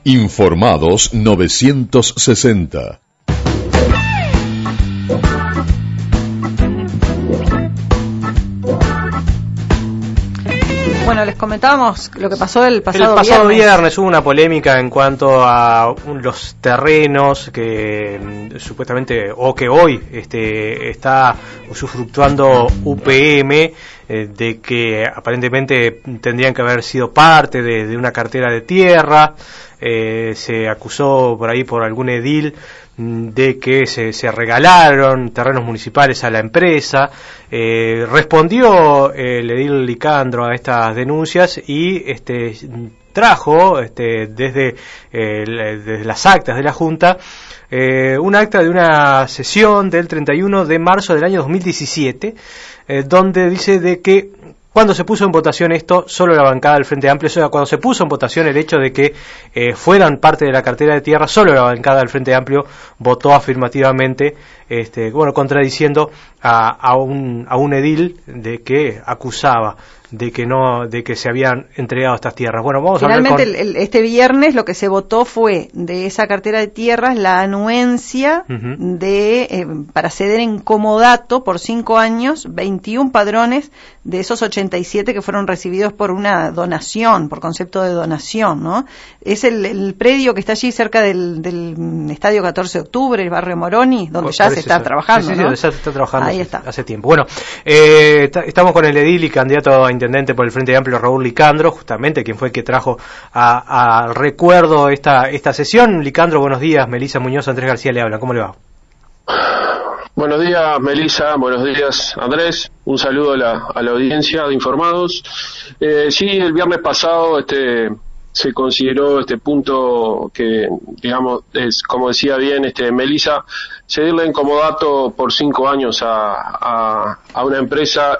Informados 960. Bueno, les comentábamos lo que pasó el pasado viernes. Hubo una polémica en cuanto a los terrenos que supuestamente, o que hoy está usufructuando UPM, de que aparentemente tendrían que haber sido parte de una cartera de tierra. Se acusó por ahí por algún edil de que se regalaron terrenos municipales a la empresa. Respondió el edil Licandro a estas denuncias y trajo desde las actas de la Junta un acta de una sesión del 31 de marzo del año 2017, donde dice de que cuando se puso en votación esto, solo la bancada del Frente Amplio, o sea, cuando se puso en votación el hecho de que fueran parte de la cartera de tierra, solo la bancada del Frente Amplio votó afirmativamente, contradiciendo a un edil de que acusaba de que se habían entregado estas tierras. Bueno, vamos finalmente, a hablar este viernes lo que se votó fue de esa cartera de tierras la anuencia para ceder en comodato por 5 años 21 padrones de esos 87 que fueron recibidos por una donación, por concepto de donación, ¿no? Es el predio que está allí cerca del Estadio 14 de Octubre, el barrio Moroni, donde ya se está trabajando, ¿no? Donde ya se está trabajando. Ahí está. Hace tiempo. Bueno, estamos con el edil y candidato a intendente por el Frente Amplio, Raúl Licandro, justamente quien fue el que trajo al recuerdo esta sesión. Licandro, buenos días. Melissa Muñoz, Andrés García le habla. ¿Cómo le va? Buenos días, Melissa. Buenos días, Andrés. Un saludo a la audiencia de Informados. Sí, el viernes pasado se consideró este punto que, digamos, es, como decía bien Melissa, cedirle en comodato por 5 años a una empresa.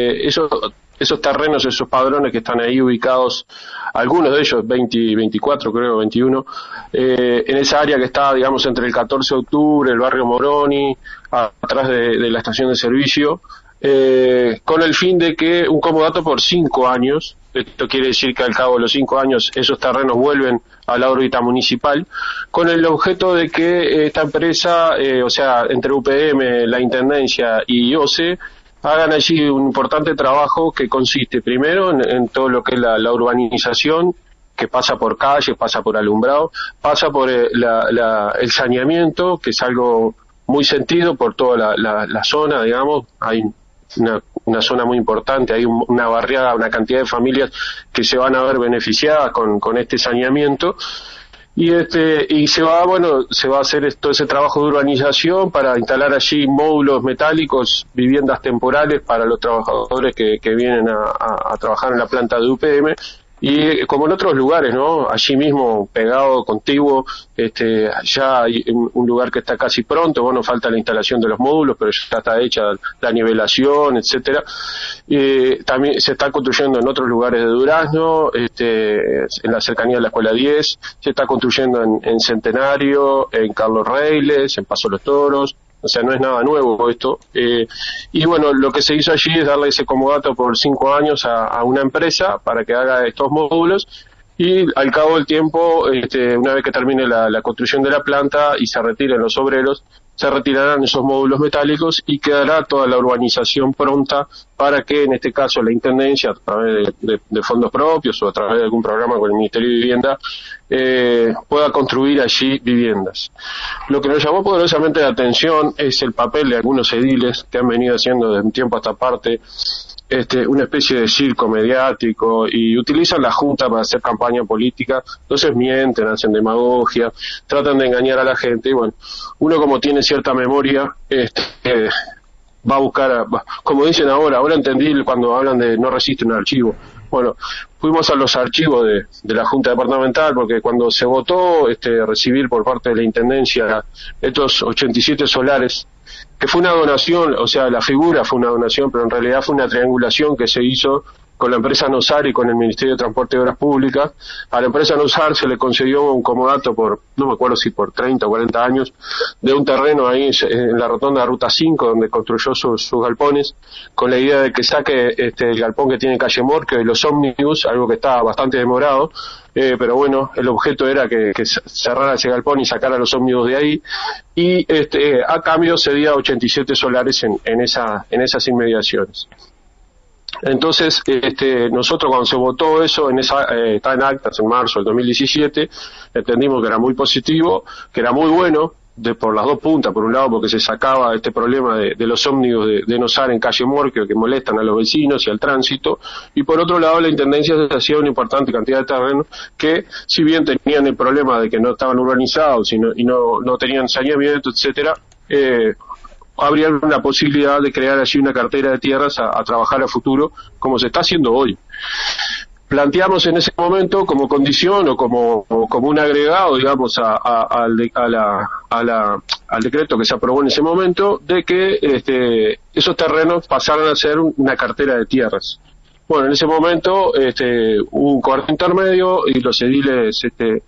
Esos terrenos, esos padrones que están ahí ubicados, algunos de ellos, 24 creo, 21, en esa área que está, digamos, entre el 14 de octubre, el barrio Moroni, atrás de la estación de servicio, con el fin de que un comodato por 5 años, esto quiere decir que al cabo de los 5 años esos terrenos vuelven a la órbita municipal, con el objeto de que esta empresa, o sea, entre UPM, la Intendencia y OCE, hagan allí un importante trabajo que consiste primero en todo lo que es la urbanización, que pasa por calles, pasa por alumbrado, pasa por el saneamiento, que es algo muy sentido por toda la zona, digamos. Hay una zona muy importante, hay una barriada, una cantidad de familias que se van a ver beneficiadas con este saneamiento. Y se va a hacer todo ese trabajo de urbanización para instalar allí módulos metálicos, viviendas temporales para los trabajadores que vienen a trabajar en la planta de UPM. Y como en otros lugares, ¿no? Allí mismo, pegado, contiguo, ya hay un lugar que está casi pronto, bueno, falta la instalación de los módulos, pero ya está hecha la nivelación, etcétera. También se está construyendo en otros lugares de Durazno, en la cercanía de la Escuela 10, se está construyendo en Centenario, en Carlos Reiles, en Paso Los Toros. O sea, no es nada nuevo esto. Y bueno, lo que se hizo allí es darle ese comodato por 5 años a una empresa para que haga estos módulos, y al cabo del tiempo, una vez que termine la construcción de la planta y se retiren los obreros, se retirarán esos módulos metálicos y quedará toda la urbanización pronta para que, en este caso, la Intendencia, a través de fondos propios o a través de algún programa con el Ministerio de Vivienda, pueda construir allí viviendas. Lo que nos llamó poderosamente la atención es el papel de algunos ediles que han venido haciendo de un tiempo a esta parte una especie de circo mediático y utilizan la Junta para hacer campaña política. Entonces mienten, hacen demagogia, tratan de engañar a la gente, y bueno, uno como tiene cierta memoria, va a buscar, como dicen ahora entendí cuando hablan de no resiste un archivo. Bueno, fuimos a los archivos de la Junta Departamental, porque cuando se votó recibir por parte de la Intendencia estos 87 solares, que fue una donación, o sea, la figura fue una donación, pero en realidad fue una triangulación que se hizo con la empresa Nosar y con el Ministerio de Transporte y Obras Públicas. A la empresa Nosar se le concedió un comodato por, no me acuerdo si por 30 o 40 años, de un terreno ahí en la rotonda de Ruta 5, donde construyó sus galpones, con la idea de que saque el galpón que tiene calle Morquio y los ómnibus, algo que está bastante demorado, pero bueno, el objeto era que cerrara ese galpón y sacara los ómnibus de ahí, y a cambio cedía 87 solares en esas inmediaciones. Entonces, nosotros cuando se votó eso, está en actas en marzo del 2017, entendimos que era muy positivo, que era muy bueno, por las dos puntas, por un lado porque se sacaba este problema de los ómnibus de Nosar en calle Morquio que molestan a los vecinos y al tránsito, y por otro lado la Intendencia se hacía una importante cantidad de terrenos que, si bien tenían el problema de que no estaban urbanizados y no tenían saneamiento, etcétera, habría una posibilidad de crear allí una cartera de tierras a trabajar a futuro, como se está haciendo hoy. Planteamos en ese momento como condición o como un agregado, digamos, al decreto que se aprobó en ese momento, de que esos terrenos pasaran a ser una cartera de tierras. Bueno, en ese momento hubo un corte intermedio y los ediles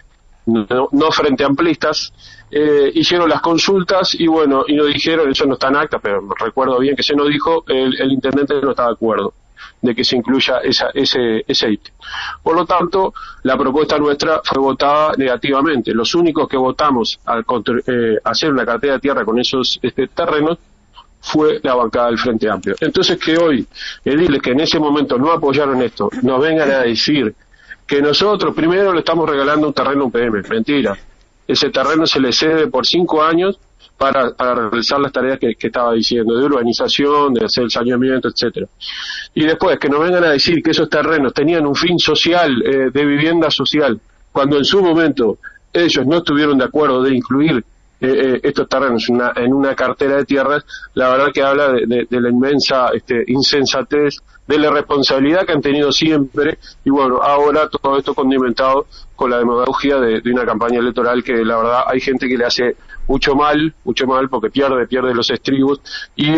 no frente amplistas hicieron las consultas y bueno, y nos dijeron, eso no está en acta, pero recuerdo bien que se nos dijo, el intendente no está de acuerdo de que se incluya ese ítem. Por lo tanto, la propuesta nuestra fue votada negativamente. Los únicos que votamos al hacer una cartera de tierra con esos terrenos fue la bancada del Frente Amplio. Entonces, que hoy ediles que en ese momento no apoyaron esto nos vengan a decir que nosotros primero le estamos regalando un terreno a UPM. Mentira. Ese terreno se le cede por 5 años para realizar las tareas que estaba diciendo, de urbanización, de hacer el saneamiento, etcétera. Y después que nos vengan a decir que esos terrenos tenían un fin social, de vivienda social, cuando en su momento ellos no estuvieron de acuerdo de incluir estos terrenos en una cartera de tierras, la verdad que habla de la inmensa insensatez, de la responsabilidad que han tenido siempre, y bueno, ahora todo esto condimentado con la demagogia de una campaña electoral que la verdad hay gente que le hace mucho mal porque pierde los estribos y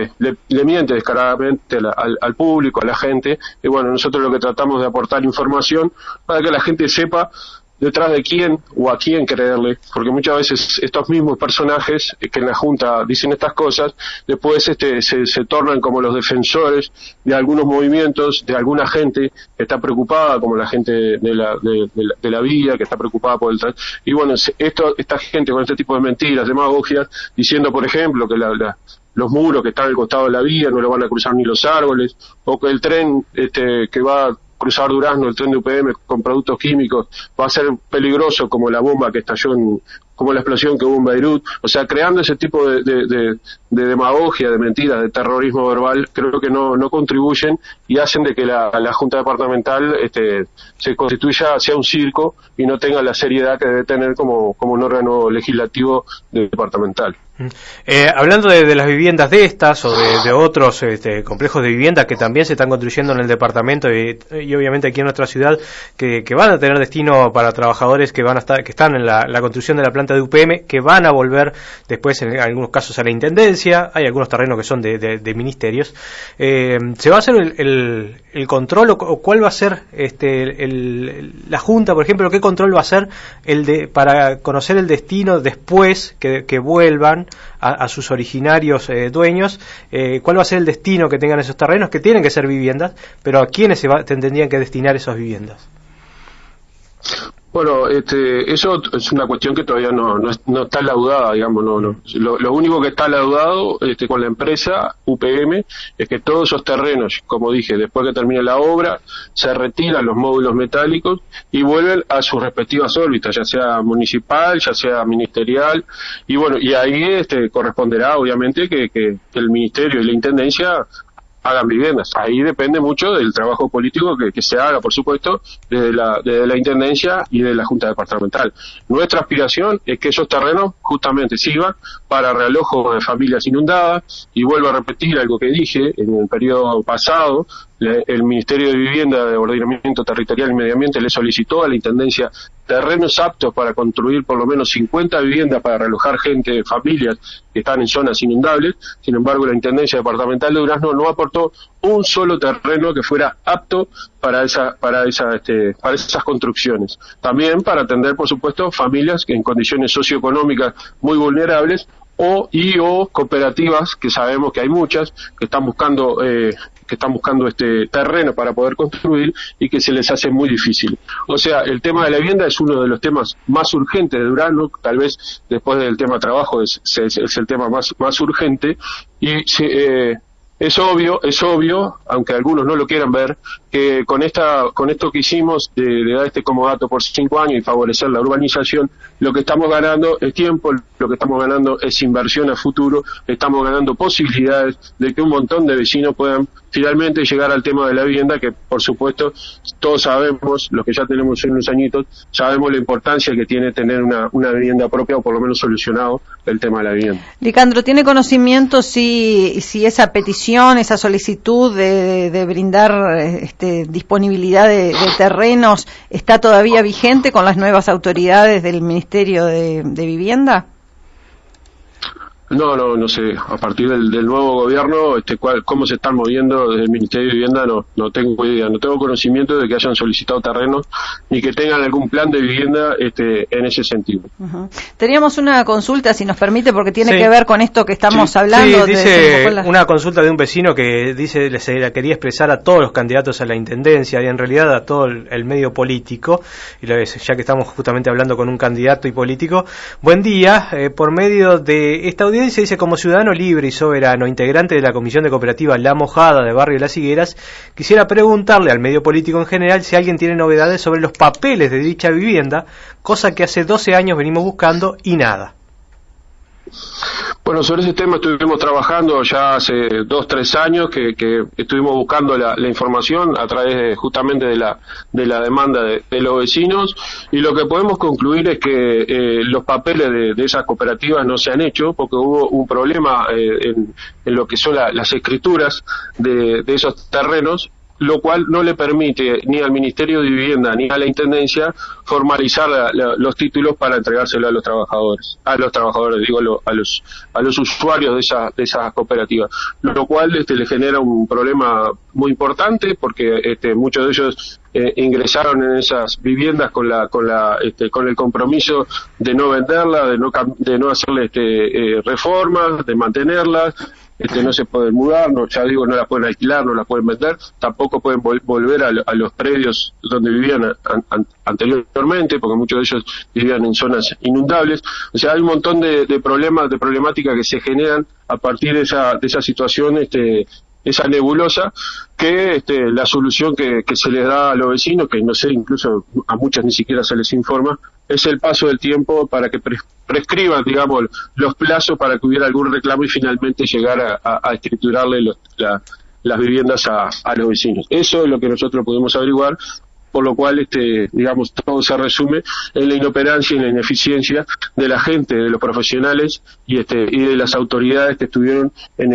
le miente descaradamente al público, a la gente, y bueno, nosotros lo que tratamos de aportar información para que la gente sepa detrás de quién o a quién creerle, porque muchas veces estos mismos personajes que en la Junta dicen estas cosas, después se tornan como los defensores de algunos movimientos, de alguna gente que está preocupada, como la gente de la vía, que está preocupada por el y bueno, esta gente con este tipo de mentiras, demagogias, diciendo por ejemplo que los muros que están al costado de la vía no lo van a cruzar ni los árboles, o que el tren que va a cruzar Durazno, el tren de UPM con productos químicos, va a ser peligroso como la bomba que estalló como la explosión que hubo en Beirut. O sea, creando ese tipo de demagogia, de mentiras, de terrorismo verbal, creo que no contribuyen y hacen de que la Junta Departamental se constituya, sea un circo y no tenga la seriedad que debe tener como un órgano legislativo departamental. Hablando de las viviendas de estas o de otros complejos de vivienda que también se están construyendo en el departamento y obviamente aquí en nuestra ciudad que van a tener destino para trabajadores que están en la construcción de la planta de UPM, que van a volver después en algunos casos a la intendencia, hay algunos terrenos que son de ministerios. ¿Se va a hacer el control o cuál va a ser la Junta, por ejemplo, qué control va a hacer para conocer el destino después que vuelvan a sus originarios dueños? ¿Cuál va a ser el destino que tengan esos terrenos, que tienen que ser viviendas, pero a quiénes tendrían que destinar esas viviendas? Bueno, eso es una cuestión que todavía no está laudada, digamos, no. Lo único que está laudado con la empresa UPM es que todos esos terrenos, como dije, después que termine la obra, se retiran los módulos metálicos y vuelven a sus respectivas órbitas, ya sea municipal, ya sea ministerial, y bueno, y ahí corresponderá obviamente que el ministerio y la intendencia hagan viviendas. Ahí depende mucho del trabajo político que se haga, por supuesto, desde la Intendencia y de la Junta Departamental. Nuestra aspiración es que esos terrenos justamente sirvan para realojo de familias inundadas, y vuelvo a repetir algo que dije en el periodo pasado, el Ministerio de Vivienda, de Ordenamiento Territorial y Medio Ambiente le solicitó a la Intendencia terrenos aptos para construir por lo menos 50 viviendas para realojar gente, familias que están en zonas inundables. Sin embargo, la Intendencia Departamental de Durazno no aportó un solo terreno que fuera apto para esas construcciones. También para atender, por supuesto, familias que en condiciones socioeconómicas muy vulnerables o cooperativas, que sabemos que hay muchas, que están buscando terreno para poder construir y que se les hace muy difícil. O sea, el tema de la vivienda es uno de los temas más urgentes de Durazno, tal vez después del tema trabajo es el tema más urgente, y es obvio, aunque algunos no lo quieran ver, que con esto que hicimos de dar este comodato por 5 años y favorecer la urbanización, lo que estamos ganando es tiempo, lo que estamos ganando es inversión a futuro, estamos ganando posibilidades de que un montón de vecinos puedan finalmente llegar al tema de la vivienda, que por supuesto todos sabemos, los que ya tenemos unos añitos, sabemos la importancia que tiene tener una vivienda propia, o por lo menos solucionado el tema de la vivienda. Licandro, ¿tiene conocimiento si esa petición, esa solicitud de brindar disponibilidad de terrenos está todavía vigente con las nuevas autoridades del Ministerio de Vivienda? No sé, a partir del nuevo gobierno, cómo se están moviendo desde el Ministerio de Vivienda, no tengo idea, no tengo conocimiento de que hayan solicitado terrenos, ni que tengan algún plan de vivienda en ese sentido. Uh-huh. Teníamos una consulta, si nos permite, porque tiene que ver con esto que estamos hablando. Sí, dice una consulta de un vecino que dice, se la quería expresar a todos los candidatos a la intendencia y en realidad a todo el medio político, y ya que estamos justamente hablando con un candidato y político. Buen día, por medio de esta audiencia dice, como ciudadano libre y soberano, integrante de la Comisión de Cooperativa La Mojada de Barrio Las Higueras, quisiera preguntarle al medio político en general si alguien tiene novedades sobre los papeles de dicha vivienda, cosa que hace 12 años venimos buscando y nada. Bueno, sobre ese tema estuvimos trabajando ya hace 2-3 años que estuvimos buscando la información a través justamente de la demanda de los vecinos, y lo que podemos concluir es que los papeles de esas cooperativas no se han hecho porque hubo un problema en lo que son las escrituras de esos terrenos, lo cual no le permite ni al Ministerio de Vivienda ni a la Intendencia formalizar los títulos para entregárselo a los trabajadores, digo, a los usuarios de esas cooperativas, lo cual le genera un problema muy importante porque muchos de ellos ingresaron en esas viviendas con el compromiso de no venderlas, de no hacerle reformas, de mantenerlas. No se pueden mudar, no la pueden alquilar, no la pueden vender, tampoco pueden volver a los predios donde vivían anteriormente, porque muchos de ellos vivían en zonas inundables. O sea, hay un montón de problemáticas que se generan a partir de esa situación, esa nebulosa, que la solución que se les da a los vecinos, que no sé, incluso a muchos ni siquiera se les informa, es el paso del tiempo para que prescriban, digamos, los plazos para que hubiera algún reclamo y finalmente llegar a escriturarle las viviendas a los vecinos. Eso es lo que nosotros pudimos averiguar, por lo cual, digamos, todo se resume en la inoperancia y en la ineficiencia de la gente, de los profesionales y de las autoridades que estuvieron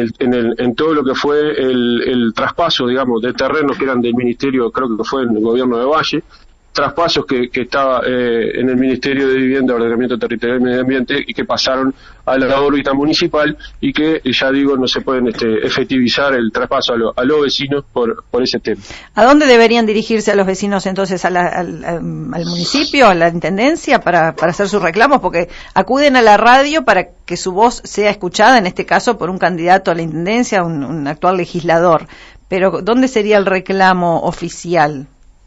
en todo lo que fue el traspaso, digamos, de terrenos que eran del Ministerio, creo que fue en el gobierno de Valle, traspasos que estaba en el Ministerio de Vivienda, Ordenamiento Territorial y Medio Ambiente, y que pasaron a la órbita municipal, y que, ya digo, no se pueden efectivizar el traspaso a los vecinos por ese tema. ¿A dónde deberían dirigirse a los vecinos entonces? ¿Al municipio, a la intendencia, para hacer sus reclamos? Porque acuden a la radio para que su voz sea escuchada, en este caso por un candidato a la intendencia, un actual legislador. Pero ¿dónde sería el reclamo oficial?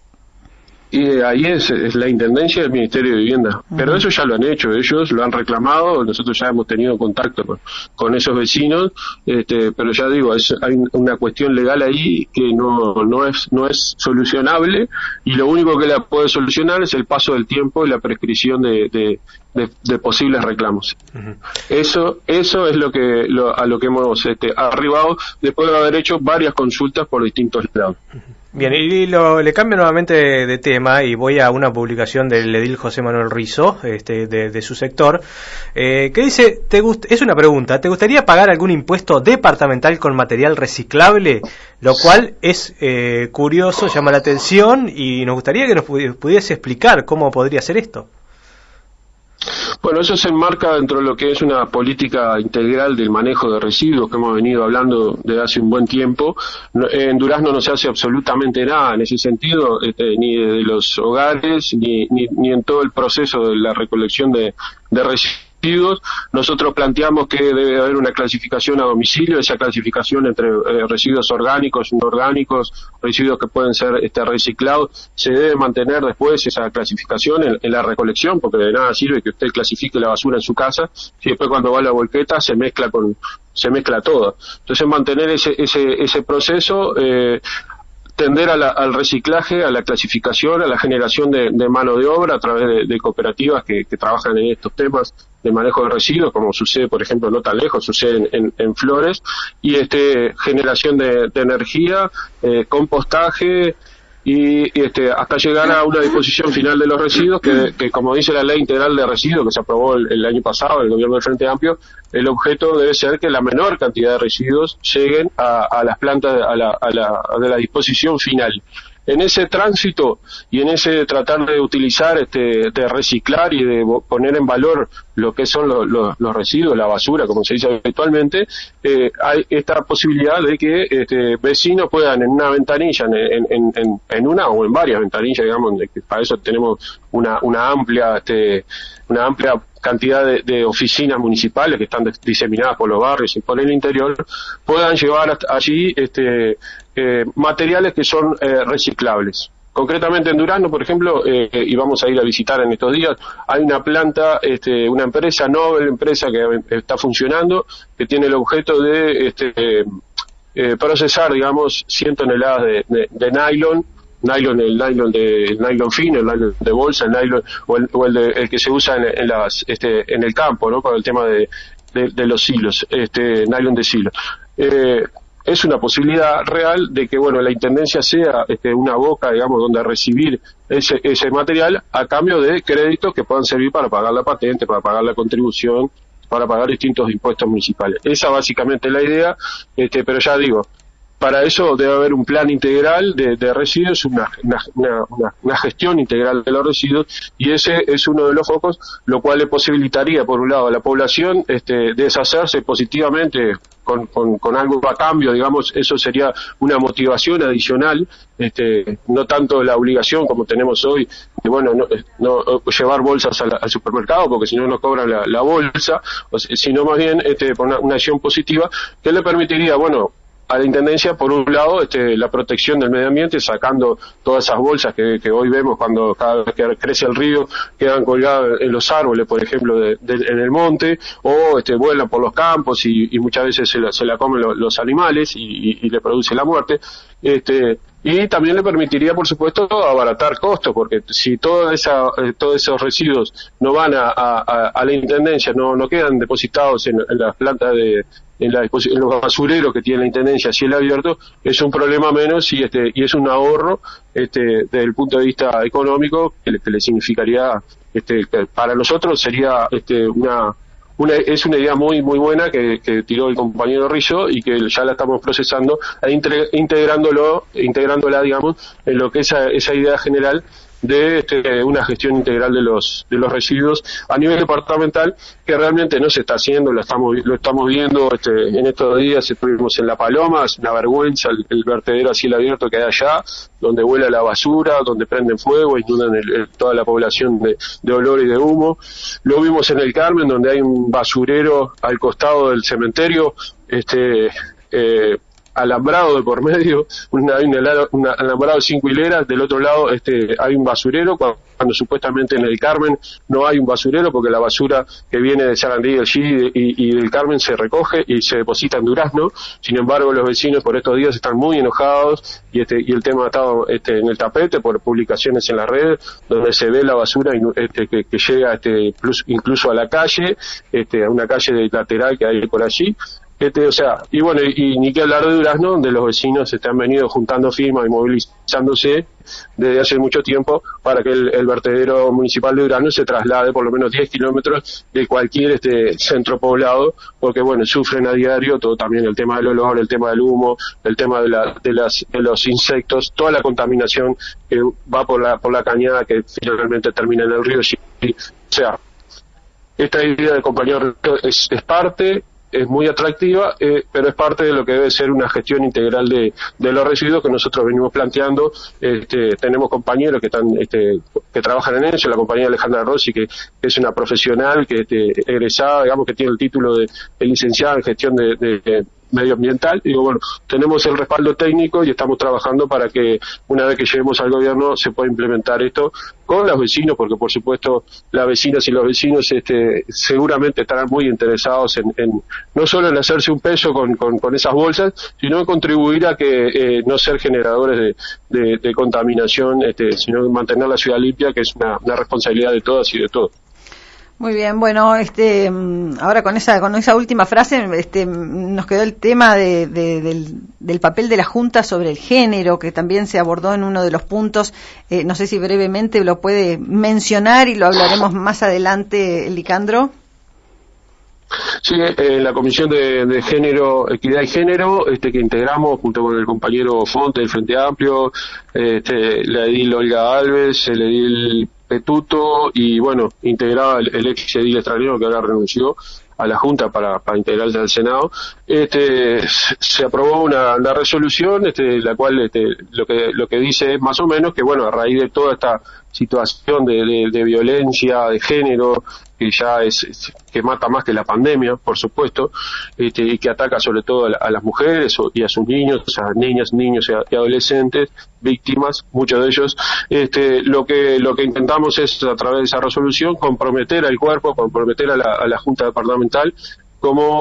Y ahí es la Intendencia del Ministerio de Vivienda. Pero eso ya lo han hecho, ellos lo han reclamado, nosotros ya hemos tenido contacto con esos vecinos, pero ya digo, hay una cuestión legal ahí que no es solucionable, y lo único que la puede solucionar es el paso del tiempo y la prescripción de de posibles reclamos. Uh-huh. Eso es a lo que hemos arribado después de haber hecho varias consultas por distintos lados. Bien, y le cambio nuevamente de tema y voy a una publicación del edil José Manuel Rizo, de su sector, que dice, es una pregunta, ¿te gustaría pagar algún impuesto departamental con material reciclable? Lo cual es curioso, llama la atención y nos gustaría que nos pudiese explicar cómo podría ser esto. Bueno, eso se enmarca dentro de lo que es una política integral del manejo de residuos que hemos venido hablando desde hace un buen tiempo. En Durazno no se hace absolutamente nada en ese sentido, ni de los hogares, ni en todo el proceso de la recolección de residuos. Nosotros planteamos que debe haber una clasificación a domicilio, esa clasificación entre residuos orgánicos, inorgánicos, residuos que pueden ser reciclados, se debe mantener después esa clasificación en la recolección, porque de nada sirve que usted clasifique la basura en su casa, si después cuando va a la volqueta se mezcla todo. Entonces mantener ese proceso, tender al reciclaje, a la clasificación, a la generación de mano de obra a través de cooperativas que trabajan en estos temas de manejo de residuos, como sucede, por ejemplo, no tan lejos, sucede en Flores, y generación de energía, compostaje, y hasta llegar a una disposición final de los residuos que como dice la ley integral de residuos que se aprobó el año pasado el gobierno del Frente Amplio, el objeto debe ser que la menor cantidad de residuos lleguen a las plantas de la disposición final. En ese tránsito y en ese tratar de utilizar, de reciclar y de poner en valor lo que son los residuos, la basura, como se dice habitualmente, hay esta posibilidad de que vecinos puedan en una ventanilla, en una o en varias ventanillas, digamos, que para eso tenemos una amplia cantidad de oficinas municipales que están diseminadas por los barrios y por el interior, puedan llevar allí materiales que son reciclables. Concretamente en Durazno, por ejemplo, y vamos a ir a visitar en estos días, hay una planta, una empresa, Nobel, empresa que está funcionando, que tiene el objeto de procesar, digamos, 100 toneladas de nylon, el nylon fino, el nylon de bolsa, el nylon o el que se usa en el campo, ¿no? Para el tema de los silos, nylon de silo. Es una posibilidad real de que, bueno, la intendencia sea una boca, digamos, donde recibir ese material a cambio de créditos que puedan servir para pagar la patente, para pagar la contribución, para pagar distintos impuestos municipales. Esa básicamente es la idea, pero ya digo, para eso debe haber un plan integral de residuos, una gestión integral de los residuos, y ese es uno de los focos, lo cual le posibilitaría, por un lado, a la población deshacerse positivamente con algo a cambio, digamos, eso sería una motivación adicional, no tanto la obligación como tenemos hoy, de, bueno, no llevar bolsas al supermercado, porque si no nos cobran la bolsa, sino más bien una acción positiva que le permitiría, bueno, a la intendencia, por un lado, la protección del medio ambiente, sacando todas esas bolsas que hoy vemos cuando cada vez que crece el río quedan colgadas en los árboles, por ejemplo, en el monte, o vuelan por los campos y muchas veces se la comen los animales y le produce la muerte. Y también le permitiría, por supuesto, abaratar costos, porque si todos esos residuos no van a la intendencia, no quedan depositados en las plantas en los basureros que tiene la intendencia a cielo abierto, es un problema menos y es un ahorro desde el punto de vista económico que le significaría, que para nosotros sería es una idea muy muy buena que tiró el compañero Rizo y que ya la estamos procesando integrándola, digamos, en lo que es esa idea general de una gestión integral de los residuos a nivel departamental, que realmente no se está haciendo, lo estamos viendo en estos días. Estuvimos en La Paloma, es una vergüenza el vertedero a cielo abierto que hay allá, donde vuela la basura, donde prenden fuego, inundan toda la población de olor y de humo. Lo vimos en el Carmen, donde hay un basurero al costado del cementerio, alambrado de por medio, un alambrado de 5 hileras, del otro lado hay un basurero, cuando supuestamente en el Carmen no hay un basurero, porque la basura que viene de Sarandí, del Gili y del Carmen se recoge y se deposita en Durazno. Sin embargo, los vecinos por estos días están muy enojados y el tema ha estado en el tapete por publicaciones en las redes, donde se ve la basura que llega incluso a la calle, a una calle lateral que hay por allí. Y bueno, y ni que hablar de Durazno, donde los vecinos han venido juntando firmas y movilizándose desde hace mucho tiempo para que el vertedero municipal de Durazno se traslade por lo menos 10 kilómetros de cualquier centro poblado, porque bueno, sufren a diario todo, también el tema del olor, el tema del humo, el tema de los insectos, toda la contaminación que va por la cañada que finalmente termina en el río Gili. O sea, esta idea del compañero es parte, es muy atractiva, pero es parte de lo que debe ser una gestión integral de los residuos que nosotros venimos planteando. Tenemos compañeros que están que trabajan en eso, la compañera Alejandra Rossi, que es una profesional, que egresada, digamos, que tiene el título de licenciada en gestión de medioambiental. Digo, bueno, tenemos el respaldo técnico y estamos trabajando para que una vez que lleguemos al gobierno se pueda implementar esto con los vecinos, porque por supuesto las vecinas y los vecinos seguramente estarán muy interesados en no solo en hacerse un peso con esas bolsas, sino en contribuir a que no ser generadores de contaminación, sino mantener la ciudad limpia, que es una responsabilidad de todas y de todos. Muy bien, bueno, ahora con esa última frase, nos quedó el tema del papel de la Junta sobre el género, que también se abordó en uno de los puntos. No sé si brevemente lo puede mencionar y lo hablaremos más adelante, Licandro. Sí, la Comisión de Género, Equidad y Género, que integramos junto con el compañero Fonte del Frente Amplio, la edil Olga Alves, el edil Petuto y bueno, integraba el ex edil extranjero que ahora renunció a la Junta para integrarse al Senado. Se aprobó una resolución, la cual lo que dice es más o menos que bueno, a raíz de toda esta situación de violencia de género, que ya que mata más que la pandemia, por supuesto, y que ataca sobre todo a las mujeres y a sus niños, a niñas, niños y adolescentes, víctimas, muchos de ellos. Lo que intentamos es, a través de esa resolución, comprometer al cuerpo, comprometer a la Junta Departamental como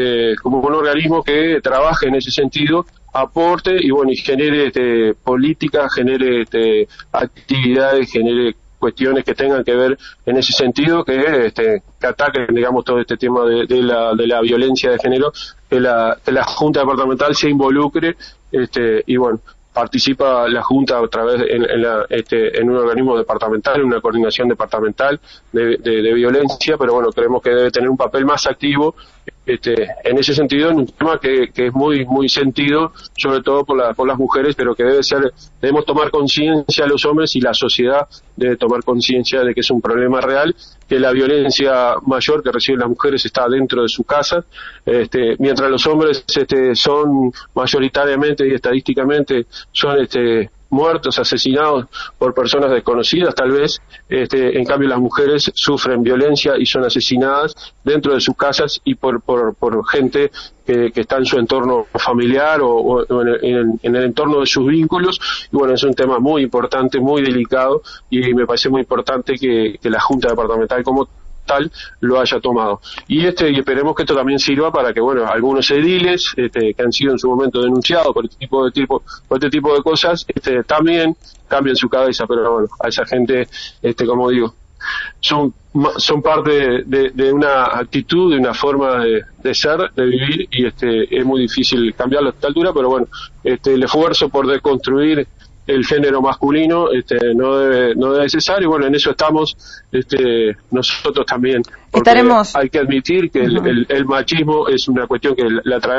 un organismo que trabaje en ese sentido, aporte y bueno, y genere política, genere actividades, genere cuestiones que tengan que ver en ese sentido, que ataquen, digamos, todo este tema de la violencia de género, que la Junta Departamental se involucre, y bueno, participa la Junta a través en un organismo departamental, una coordinación departamental de violencia, pero bueno, creemos que debe tener un papel más activo en ese sentido, en un tema que es muy muy sentido, sobre todo por las mujeres, pero que debemos tomar conciencia los hombres, y la sociedad debe tomar conciencia de que es un problema real, que la violencia mayor que reciben las mujeres está dentro de su casa, mientras los hombres son mayoritariamente y estadísticamente son muertos, asesinados por personas desconocidas tal vez, en cambio las mujeres sufren violencia y son asesinadas dentro de sus casas y por gente que está en su entorno familiar o en el entorno de sus vínculos. Y bueno, es un tema muy importante, muy delicado, y me parece muy importante que la Junta Departamental como tal lo haya tomado. Y esperemos que esto también sirva para que, bueno, algunos ediles que han sido en su momento denunciados por este tipo de cosas, también cambien su cabeza, pero bueno, a esa gente, como digo, son parte de una actitud, de una forma de ser, de vivir, y es muy difícil cambiarlo a esta altura, pero bueno, el esfuerzo por deconstruir el género masculino no debe cesar, y bueno, en eso estamos nosotros también, porque hay que admitir que el machismo es una cuestión que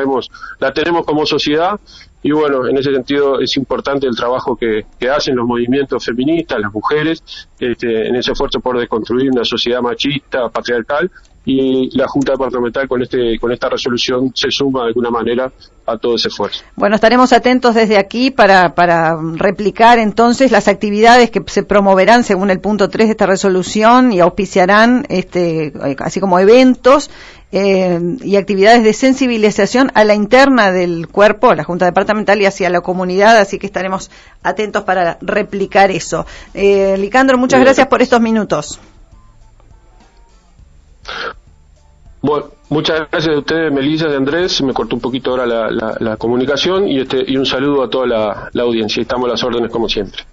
la tenemos como sociedad, y bueno, en ese sentido es importante el trabajo que hacen los movimientos feministas, las mujeres, en ese esfuerzo por deconstruir una sociedad machista, patriarcal, y la Junta Departamental con esta resolución se suma de alguna manera a todo ese esfuerzo. Bueno, estaremos atentos desde aquí para replicar entonces las actividades que se promoverán según el punto 3 de esta resolución y auspiciarán así como eventos y actividades de sensibilización a la interna del cuerpo, a la Junta Departamental y hacia la comunidad, así que estaremos atentos para replicar eso. Licandro, muchas gracias por estos minutos. Bueno, muchas gracias a ustedes, Melissa y Andrés. Me cortó un poquito ahora la comunicación y un saludo a toda la audiencia. Estamos a las órdenes como siempre.